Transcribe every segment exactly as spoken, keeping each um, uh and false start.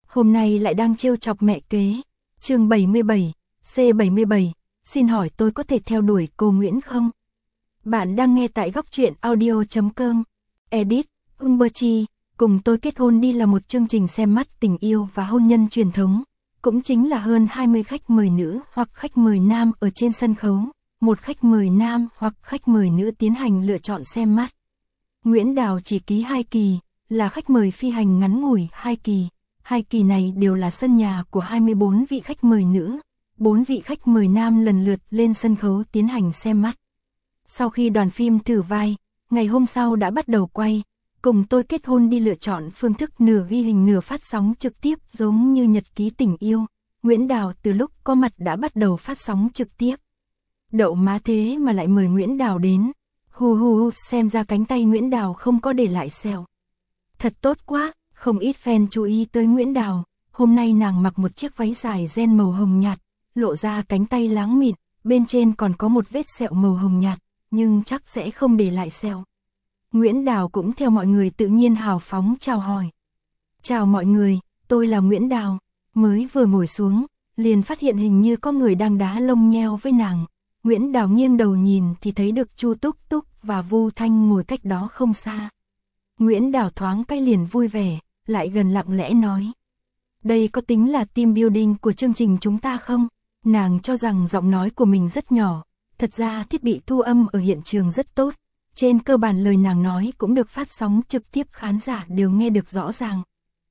hôm nay lại đang trêu chọc mẹ kế. Chương bảy mươi bảy, C bảy mươi bảy, xin hỏi tôi có thể theo đuổi cô Nguyễn không? Bạn đang nghe tại góc truyện audio chấm com. Edit, Humberchi, cùng tôi kết hôn đi là một chương trình xem mắt tình yêu và hôn nhân truyền thống, cũng chính là hơn hai mươi khách mời nữ hoặc khách mời nam ở trên sân khấu, một khách mời nam hoặc khách mời nữ tiến hành lựa chọn xem mắt. Nguyễn Đào chỉ ký hai kỳ, là khách mời phi hành ngắn ngủi hai kỳ, hai kỳ này đều là sân nhà của hai mươi bốn vị khách mời nữ, bốn vị khách mời nam lần lượt lên sân khấu tiến hành xem mắt. Sau khi đoàn phim thử vai, ngày hôm sau đã bắt đầu quay, cùng tôi kết hôn đi lựa chọn phương thức nửa ghi hình nửa phát sóng trực tiếp giống như nhật ký tình yêu. Nguyễn Đào từ lúc có mặt đã bắt đầu phát sóng trực tiếp. Đậu má thế mà lại mời Nguyễn Đào đến. Hù hù, xem ra cánh tay Nguyễn Đào không có để lại sẹo. Thật tốt quá, không ít fan chú ý tới Nguyễn Đào. Hôm nay nàng mặc một chiếc váy dài ren màu hồng nhạt, lộ ra cánh tay láng mịn, bên trên còn có một vết sẹo màu hồng nhạt, nhưng chắc sẽ không để lại sẹo. Nguyễn Đào cũng theo mọi người tự nhiên hào phóng chào hỏi. Chào mọi người, tôi là Nguyễn Đào. Mới vừa ngồi xuống, liền phát hiện hình như có người đang đá lông nheo với nàng. Nguyễn Đào nghiêng đầu nhìn thì thấy được Chu Túc Túc và Vu Thanh ngồi cách đó không xa. Nguyễn Đào thoáng cái liền vui vẻ, lại gần lặng lẽ nói. Đây có tính là team building của chương trình chúng ta không? Nàng cho rằng giọng nói của mình rất nhỏ, thật ra thiết bị thu âm ở hiện trường rất tốt. Trên cơ bản lời nàng nói cũng được phát sóng trực tiếp, khán giả đều nghe được rõ ràng.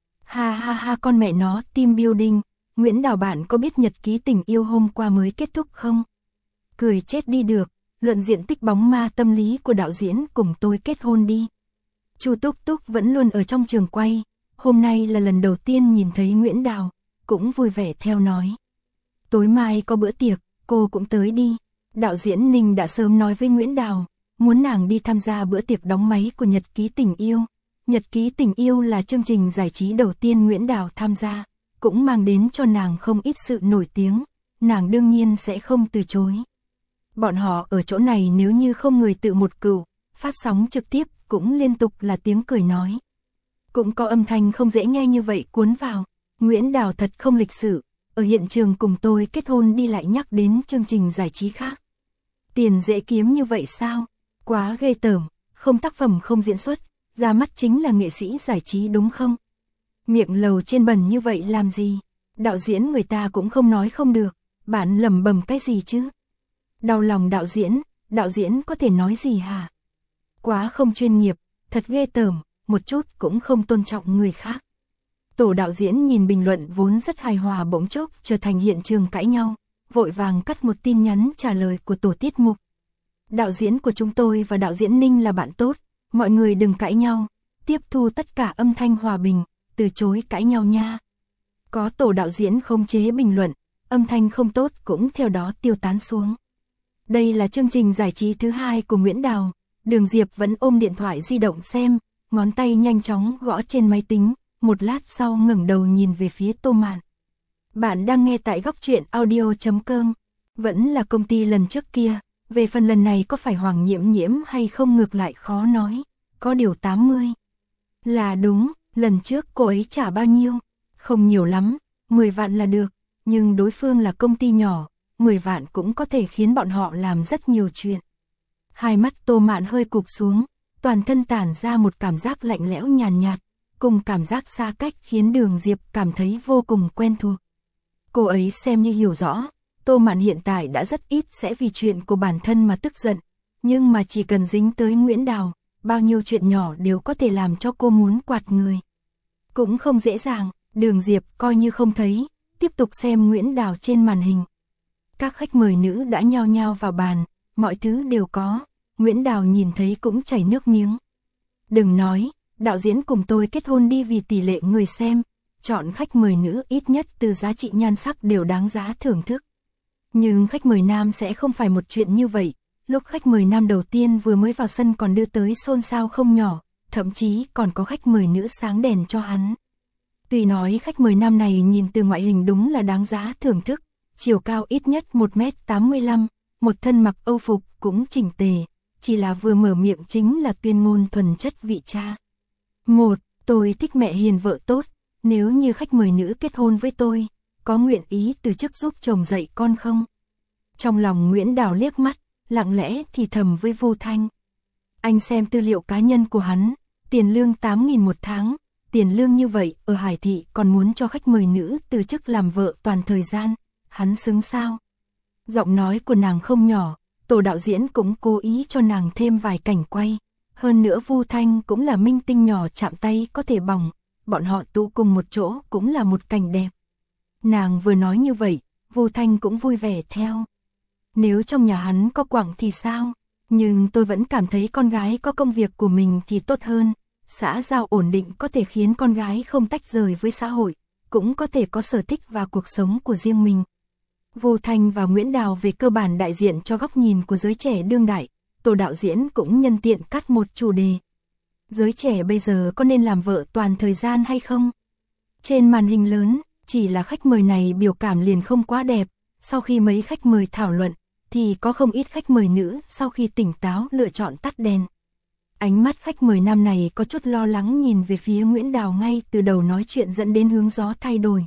Ha ha ha, con mẹ nó, team building. Nguyễn Đào, bạn có biết nhật ký tình yêu hôm qua mới kết thúc không? Cười chết đi được, luận diện tích bóng ma tâm lý của đạo diễn cùng tôi kết hôn đi. Chu Túc Túc vẫn luôn ở trong trường quay, hôm nay là lần đầu tiên nhìn thấy Nguyễn Đào, cũng vui vẻ theo nói. Tối mai có bữa tiệc, cô cũng tới đi. Đạo diễn Ninh đã sớm nói với Nguyễn Đào, muốn nàng đi tham gia bữa tiệc đóng máy của Nhật ký tình yêu. Nhật ký tình yêu là chương trình giải trí đầu tiên Nguyễn Đào tham gia, cũng mang đến cho nàng không ít sự nổi tiếng, nàng đương nhiên sẽ không từ chối. Bọn họ ở chỗ này nếu như không người tự một cửu, phát sóng trực tiếp cũng liên tục là tiếng cười nói. Cũng có âm thanh không dễ nghe như vậy cuốn vào. Nguyễn Đào thật không lịch sự, ở hiện trường cùng tôi kết hôn đi lại nhắc đến chương trình giải trí khác. Tiền dễ kiếm như vậy sao? Quá ghê tởm, không tác phẩm không diễn xuất, ra mắt chính là nghệ sĩ giải trí đúng không? Miệng lầu trên bẩn như vậy làm gì? Đạo diễn người ta cũng không nói không được, bạn lẩm bẩm cái gì chứ? Đau lòng đạo diễn, đạo diễn có thể nói gì hả? Quá không chuyên nghiệp, thật ghê tởm, một chút cũng không tôn trọng người khác. Tổ đạo diễn nhìn bình luận vốn rất hài hòa bỗng chốc trở thành hiện trường cãi nhau, vội vàng cắt một tin nhắn trả lời của tổ tiết mục. Đạo diễn của chúng tôi và đạo diễn Ninh là bạn tốt, mọi người đừng cãi nhau, tiếp thu tất cả âm thanh hòa bình, từ chối cãi nhau nha. Có tổ đạo diễn khống chế bình luận, âm thanh không tốt cũng theo đó tiêu tán xuống. Đây là chương trình giải trí thứ hai của Nguyễn Đào, Đường Diệp vẫn ôm điện thoại di động xem, ngón tay nhanh chóng gõ trên máy tính, một lát sau ngẩng đầu nhìn về phía Tô Mạn. Bạn đang nghe tại góc truyện audio chấm com, vẫn là công ty lần trước kia, về phần lần này có phải Hoàng Nhiễm Nhiễm hay không ngược lại khó nói, có điều tám mươi. Là đúng, lần trước cô ấy trả bao nhiêu? Không nhiều lắm, mười vạn là được, nhưng đối phương là công ty nhỏ, mười vạn cũng có thể khiến bọn họ làm rất nhiều chuyện. Hai mắt Tô Mạn hơi cụp xuống, toàn thân tản ra một cảm giác lạnh lẽo nhàn nhạt, cùng cảm giác xa cách khiến Đường Diệp cảm thấy vô cùng quen thuộc. Cô ấy xem như hiểu rõ, Tô Mạn hiện tại đã rất ít sẽ vì chuyện của bản thân mà tức giận, nhưng mà chỉ cần dính tới Nguyễn Đào, bao nhiêu chuyện nhỏ đều có thể làm cho cô muốn quạt người. Cũng không dễ dàng, Đường Diệp coi như không thấy, tiếp tục xem Nguyễn Đào trên màn hình. Các khách mời nữ đã nhao nhao vào bàn, mọi thứ đều có, Nguyễn Đào nhìn thấy cũng chảy nước miếng. Đừng nói, đạo diễn cùng tôi kết hôn đi vì tỷ lệ người xem, chọn khách mời nữ ít nhất từ giá trị nhan sắc đều đáng giá thưởng thức. Nhưng khách mời nam sẽ không phải một chuyện như vậy, lúc khách mời nam đầu tiên vừa mới vào sân còn đưa tới xôn xao không nhỏ, thậm chí còn có khách mời nữ sáng đèn cho hắn. Tuy nói khách mời nam này nhìn từ ngoại hình đúng là đáng giá thưởng thức, chiều cao ít nhất một mét tám mươi lăm, một thân mặc âu phục cũng chỉnh tề, chỉ là vừa mở miệng chính là tuyên ngôn thuần chất vị cha. Một, tôi thích mẹ hiền vợ tốt, nếu như khách mời nữ kết hôn với tôi, có nguyện ý từ chức giúp chồng dạy con không? Trong lòng Nguyễn Đào liếc mắt, lặng lẽ thì thầm với Vu Thanh. Anh xem tư liệu cá nhân của hắn, tiền lương tám nghìn một tháng, tiền lương như vậy ở Hải Thị còn muốn cho khách mời nữ từ chức làm vợ toàn thời gian, hắn xứng sao? Giọng nói của nàng không nhỏ, tổ đạo diễn cũng cố ý cho nàng thêm vài cảnh quay. Hơn nữa Vu Thanh cũng là minh tinh nhỏ chạm tay có thể bỏng, bọn họ tụ cùng một chỗ cũng là một cảnh đẹp. Nàng vừa nói như vậy, Vu Thanh cũng vui vẻ theo. Nếu trong nhà hắn có quặng thì sao? Nhưng tôi vẫn cảm thấy con gái có công việc của mình thì tốt hơn. Xã giao ổn định có thể khiến con gái không tách rời với xã hội, cũng có thể có sở thích và cuộc sống của riêng mình. Vu Thanh và Nguyễn Đào về cơ bản đại diện cho góc nhìn của giới trẻ đương đại. Tổ đạo diễn cũng nhân tiện cắt một chủ đề. Giới trẻ bây giờ có nên làm vợ toàn thời gian hay không? Trên màn hình lớn, chỉ là khách mời này biểu cảm liền không quá đẹp. Sau khi mấy khách mời thảo luận, thì có không ít khách mời nữ sau khi tỉnh táo lựa chọn tắt đèn. Ánh mắt khách mời nam này có chút lo lắng nhìn về phía Nguyễn Đào ngay từ đầu nói chuyện dẫn đến hướng gió thay đổi.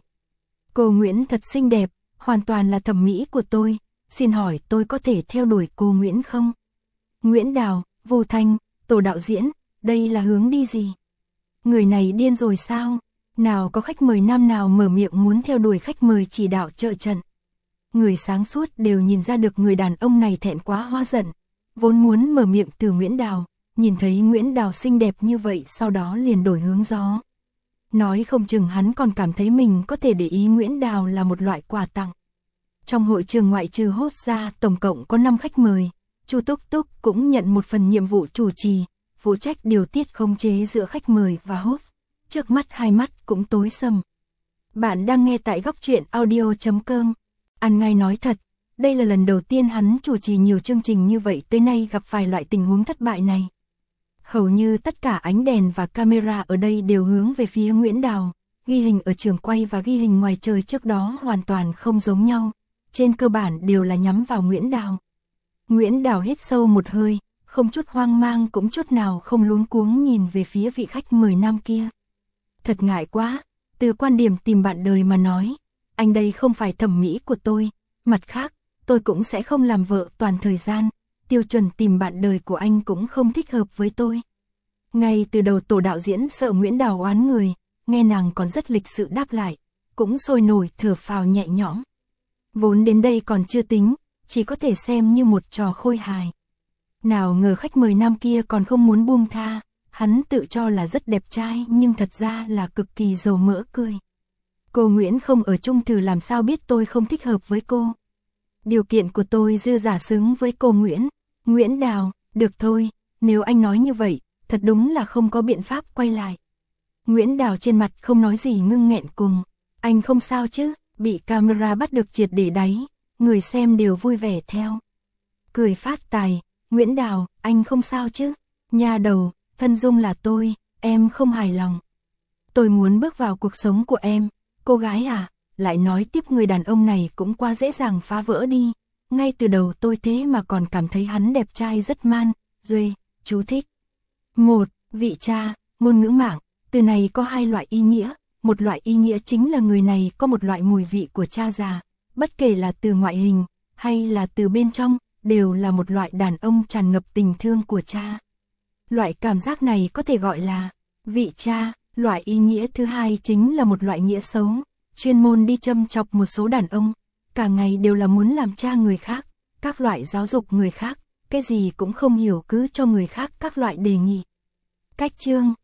Cô Nguyễn thật xinh đẹp, hoàn toàn là thẩm mỹ của tôi, xin hỏi tôi có thể theo đuổi cô Nguyễn không? Nguyễn Đào, Vu Thanh, tổ đạo diễn, đây là hướng đi gì? Người này điên rồi sao? Nào có khách mời nam nào mở miệng muốn theo đuổi khách mời chỉ đạo trợ trận. Người sáng suốt đều nhìn ra được người đàn ông này thẹn quá hóa giận, vốn muốn mở miệng từ Nguyễn Đào, nhìn thấy Nguyễn Đào xinh đẹp như vậy sau đó liền đổi hướng gió. Nói không chừng hắn còn cảm thấy mình có thể để ý Nguyễn Đào là một loại quà tặng. Trong hội trường ngoại trừ host ra tổng cộng có năm khách mời, Chu Túc Túc cũng nhận một phần nhiệm vụ chủ trì, phụ trách điều tiết khống chế giữa khách mời và host. Trước mắt hai mắt cũng tối sầm. Bạn đang nghe tại góc truyện audio chấm com. Ăn ngay nói thật, đây là lần đầu tiên hắn chủ trì nhiều chương trình như vậy tới nay gặp vài loại tình huống thất bại này. Hầu như tất cả ánh đèn và camera ở đây đều hướng về phía Nguyễn Đào, ghi hình ở trường quay và ghi hình ngoài trời trước đó hoàn toàn không giống nhau, trên cơ bản đều là nhắm vào Nguyễn Đào. Nguyễn Đào hít sâu một hơi, không chút hoang mang cũng chút nào không luống cuống nhìn về phía vị khách mời nam kia. Thật ngại quá, từ quan điểm tìm bạn đời mà nói, anh đây không phải thẩm mỹ của tôi, mặt khác, tôi cũng sẽ không làm vợ toàn thời gian, tiêu chuẩn tìm bạn đời của anh cũng không thích hợp với tôi. Ngay từ đầu tổ đạo diễn sợ Nguyễn Đào oán người, nghe nàng còn rất lịch sự đáp lại, cũng sôi nổi thở phào nhẹ nhõm. Vốn đến đây còn chưa tính, chỉ có thể xem như một trò khôi hài. Nào ngờ khách mời nam kia còn không muốn buông tha, hắn tự cho là rất đẹp trai nhưng thật ra là cực kỳ dầu mỡ cười. Cô Nguyễn không ở chung thử làm sao biết tôi không thích hợp với cô. Điều kiện của tôi dư giả xứng với cô Nguyễn. Nguyễn Đào, được thôi, nếu anh nói như vậy, thật đúng là không có biện pháp quay lại. Nguyễn Đào trên mặt không nói gì ngưng nghẹn cùng. Anh không sao chứ, bị camera bắt được triệt để đáy, người xem đều vui vẻ theo. Cười phát tài, Nguyễn Đào, anh không sao chứ? Nha đầu, thân dung là tôi, em không hài lòng. Tôi muốn bước vào cuộc sống của em, cô gái à, lại nói tiếp người đàn ông này cũng quá dễ dàng phá vỡ đi. Ngay từ đầu tôi thế mà còn cảm thấy hắn đẹp trai rất man, duê, chú thích. Một, vị cha, ngôn ngữ mạng, từ này có hai loại ý nghĩa. Một loại ý nghĩa chính là người này có một loại mùi vị của cha già, bất kể là từ ngoại hình, hay là từ bên trong, đều là một loại đàn ông tràn ngập tình thương của cha. Loại cảm giác này có thể gọi là vị cha. Loại ý nghĩa thứ hai chính là một loại nghĩa xấu, chuyên môn đi châm chọc một số đàn ông, cả ngày đều là muốn làm cha người khác, các loại giáo dục người khác, cái gì cũng không hiểu cứ cho người khác các loại đề nghị. Cách chương